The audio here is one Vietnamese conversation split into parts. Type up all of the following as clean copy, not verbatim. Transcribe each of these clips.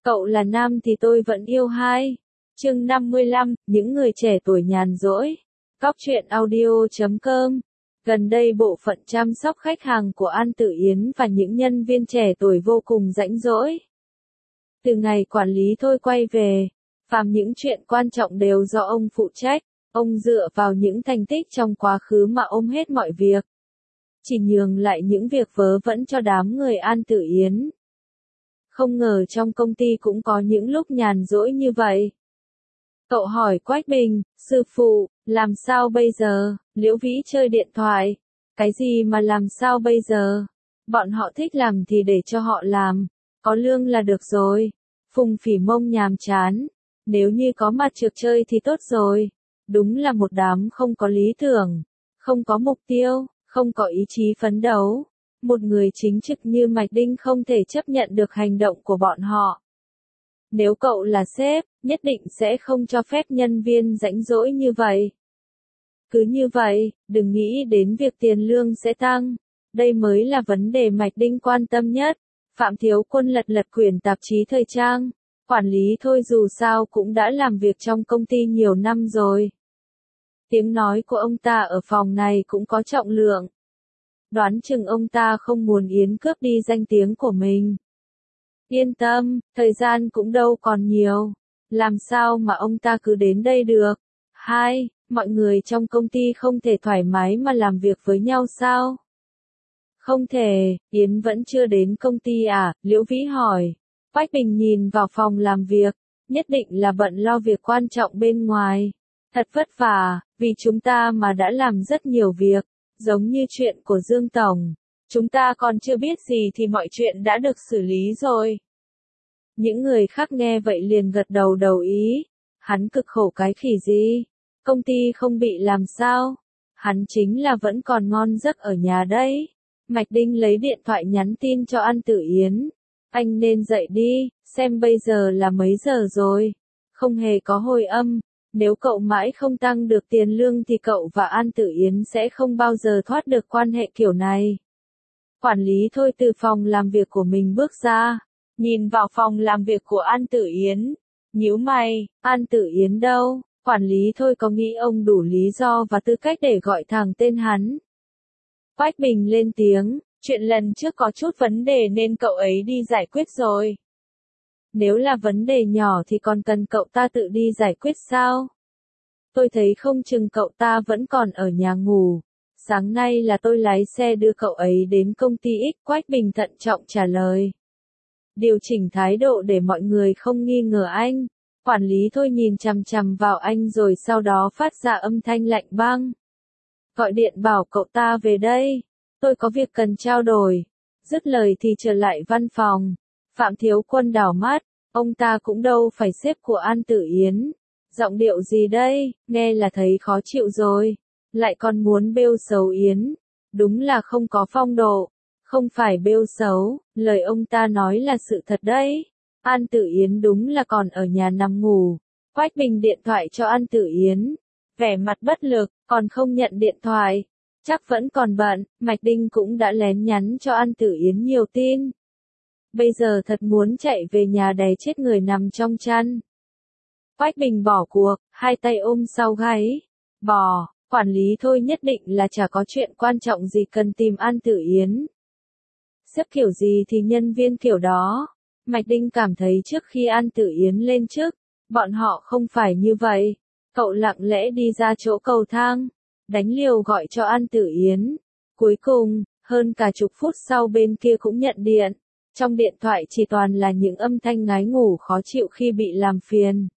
Cậu là nam thì tôi vẫn yêu hai. Chương 55, những người trẻ tuổi nhàn rỗi. Cóc truyện audio.com. Gần đây bộ phận chăm sóc khách hàng của An Tử Yến và những nhân viên trẻ tuổi vô cùng rãnh rỗi. Từ ngày quản lý Thôi quay về, phàm những chuyện quan trọng đều do ông phụ trách, ông dựa vào những thành tích trong quá khứ mà ôm hết mọi việc. Chỉ nhường lại những việc vớ vẩn cho đám người An Tử Yến. Không ngờ trong công ty cũng có những lúc nhàn rỗi như vậy. Cậu hỏi Quách Bình, sư phụ, làm sao bây giờ? Liễu Vĩ chơi điện thoại. Cái gì mà làm sao bây giờ? Bọn họ thích làm thì để cho họ làm. Có lương là được rồi. Phùng Phỉ Mông nhàm chán. Nếu như có mặt trượt chơi thì tốt rồi. Đúng là một đám không có lý tưởng, không có mục tiêu, không có ý chí phấn đấu. Một người chính trực như Mạch Đinh không thể chấp nhận được hành động của bọn họ. Nếu cậu là sếp, nhất định sẽ không cho phép nhân viên rãnh rỗi như vậy. Cứ như vậy, đừng nghĩ đến việc tiền lương sẽ tăng. Đây mới là vấn đề Mạch Đinh quan tâm nhất. Phạm Thiếu Quân lật lật quyển tạp chí thời trang. Quản lý Thôi dù sao cũng đã làm việc trong công ty nhiều năm rồi. Tiếng nói của ông ta ở phòng này cũng có trọng lượng. Đoán chừng ông ta không muốn Yến cướp đi danh tiếng của mình. Yên tâm, thời gian cũng đâu còn nhiều. Làm sao mà ông ta cứ đến đây được? Hai, mọi người trong công ty không thể thoải mái mà làm việc với nhau sao? Không thể, Yến vẫn chưa đến công ty à? Liễu Vĩ hỏi. Quách Bình nhìn vào phòng làm việc, nhất định là bận lo việc quan trọng bên ngoài. Thật vất vả, vì chúng ta mà đã làm rất nhiều việc, giống như chuyện của Dương Tổng. Chúng ta còn chưa biết gì thì mọi chuyện đã được xử lý rồi. Những người khác nghe vậy liền gật đầu đồng ý. Hắn cực khổ cái khỉ gì? Công ty không bị làm sao? Hắn chính là vẫn còn ngon giấc ở nhà đấy. Mạch Đinh lấy điện thoại nhắn tin cho An Tử Yến. Anh nên dậy đi, xem bây giờ là mấy giờ rồi. Không hề có hồi âm. Nếu cậu mãi không tăng được tiền lương thì cậu và An Tử Yến sẽ không bao giờ thoát được quan hệ kiểu này. Quản lý Thôi từ phòng làm việc của mình bước ra, nhìn vào phòng làm việc của An Tử Yến. Nhíu mày, An Tử Yến đâu? Quản lý Thôi có nghĩ ông đủ lý do và tư cách để gọi thẳng tên hắn. Quách Bình lên tiếng, chuyện lần trước có chút vấn đề nên cậu ấy đi giải quyết rồi. Nếu là vấn đề nhỏ thì còn cần cậu ta tự đi giải quyết sao? Tôi thấy không chừng cậu ta vẫn còn ở nhà ngủ. Sáng nay là tôi lái xe đưa cậu ấy đến công ty X. Quách Bình thận trọng trả lời. Điều chỉnh thái độ để mọi người không nghi ngờ anh. Quản lý Thôi nhìn chằm chằm vào anh rồi sau đó phát ra âm thanh lạnh băng. Gọi điện bảo cậu ta về đây. Tôi có việc cần trao đổi. Dứt lời thì trở lại văn phòng. Phạm Thiếu Quân đảo mắt. Ông ta cũng đâu phải sếp của An Tử Yến. Giọng điệu gì đây, nghe là thấy khó chịu rồi. Lại còn muốn bêu xấu Yến. Đúng là không có phong độ. Không phải bêu xấu, lời ông ta nói là sự thật đấy. An Tử Yến đúng là còn ở nhà nằm ngủ. Quách Bình điện thoại cho An Tử Yến. Vẻ mặt bất lực, còn không nhận điện thoại. Chắc vẫn còn bận, Mạch Đinh cũng đã lén nhắn cho An Tử Yến nhiều tin. Bây giờ thật muốn chạy về nhà đè chết người nằm trong chăn. Quách Bình bỏ cuộc, hai tay ôm sau gáy. Bỏ, quản lý Thôi nhất định là chả có chuyện quan trọng gì cần tìm An Tử Yến. Sếp kiểu gì thì nhân viên kiểu đó. Mạch Đinh cảm thấy trước khi An Tử Yến lên chức, bọn họ không phải như vậy. Cậu lặng lẽ đi ra chỗ cầu thang, đánh liều gọi cho An Tử Yến. Cuối cùng, hơn cả chục phút sau bên kia cũng nhận điện. Trong điện thoại chỉ toàn là những âm thanh ngái ngủ khó chịu khi bị làm phiền.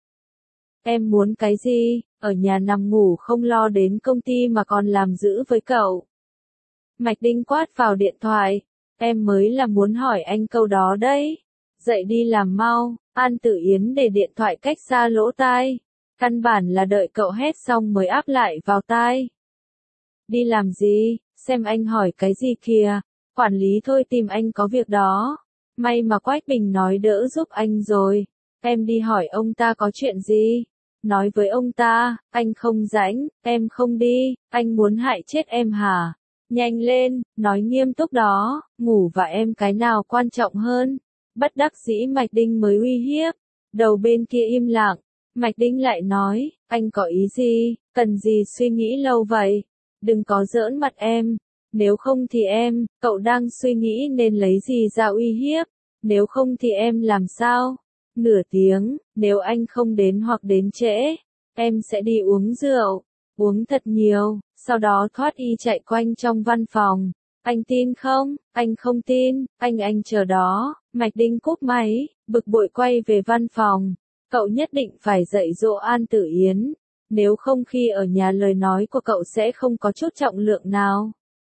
Em muốn cái gì? Ở nhà nằm ngủ không lo đến công ty mà còn làm dữ với cậu. Mạch Đinh quát vào điện thoại. Em mới là muốn hỏi anh câu đó đấy. Dậy đi làm mau. An Tử Yến để điện thoại cách xa lỗ tai. Căn bản là đợi cậu hét xong mới áp lại vào tai. Đi làm gì? Xem anh hỏi cái gì kìa. Quản lý Thôi tìm anh có việc đó. May mà Quách Bình nói đỡ giúp anh rồi. Em đi hỏi ông ta có chuyện gì? Nói với ông ta, anh không rảnh, em không đi, anh muốn hại chết em hả? Nhanh lên, nói nghiêm túc đó, ngủ và em cái nào quan trọng hơn? Bất đắc dĩ Mạch Đinh mới uy hiếp. Đầu bên kia im lặng, Mạch Đinh lại nói, anh có ý gì, cần gì suy nghĩ lâu vậy? Đừng có giỡn mặt em, nếu không thì em, cậu đang suy nghĩ nên lấy gì ra uy hiếp, nếu không thì em làm sao? Nửa tiếng, nếu anh không đến hoặc đến trễ, em sẽ đi uống rượu, uống thật nhiều, sau đó thoát y chạy quanh trong văn phòng. Anh tin không? Anh không tin, anh chờ đó. Mạch Đinh cúp máy, bực bội quay về văn phòng. Cậu nhất định phải dạy dỗ An Tử Yến, nếu không khi ở nhà lời nói của cậu sẽ không có chút trọng lượng nào.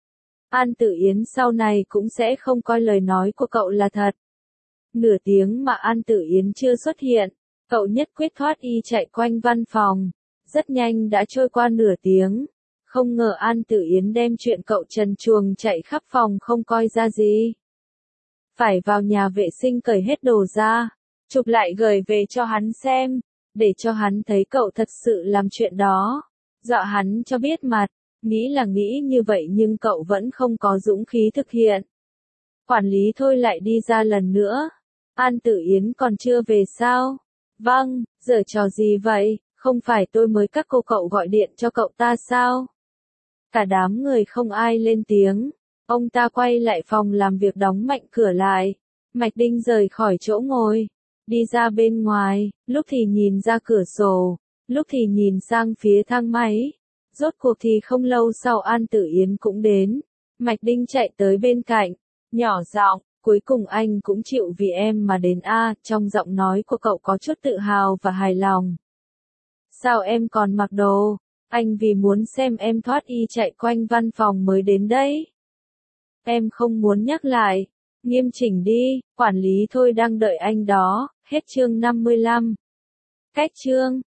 An Tử Yến sau này cũng sẽ không coi lời nói của cậu là thật. Nửa tiếng mà An Tử Yến chưa xuất hiện, cậu nhất quyết thoát y chạy quanh văn phòng. Rất nhanh đã trôi qua nửa tiếng. Không ngờ An Tử Yến đem chuyện cậu trần truồng chạy khắp phòng không coi ra gì. Phải vào nhà vệ sinh cởi hết đồ ra, chụp lại gửi về cho hắn xem, để cho hắn thấy cậu thật sự làm chuyện đó. Dọa hắn cho biết mặt, nghĩ là nghĩ như vậy nhưng cậu vẫn không có dũng khí thực hiện. Quản lý Thôi lại đi ra lần nữa. An Tử Yến còn chưa về sao? Vâng, giở trò gì vậy, không phải tôi mới các cô cậu gọi điện cho cậu ta sao? Cả đám người không ai lên tiếng. Ông ta quay lại phòng làm việc đóng mạnh cửa lại. Mạch Đinh rời khỏi chỗ ngồi, đi ra bên ngoài, lúc thì nhìn ra cửa sổ, lúc thì nhìn sang phía thang máy. Rốt cuộc thì không lâu sau An Tử Yến cũng đến. Mạch Đinh chạy tới bên cạnh, nhỏ giọng, cuối cùng anh cũng chịu vì em mà đến a, trong giọng nói của cậu có chút tự hào và hài lòng. Sao em còn mặc đồ? Anh vì muốn xem em thoát y chạy quanh văn phòng mới đến đấy. Em không muốn nhắc lại. Nghiêm chỉnh đi, quản lý Thôi đang đợi anh đó. Hết chương 55. Cách chương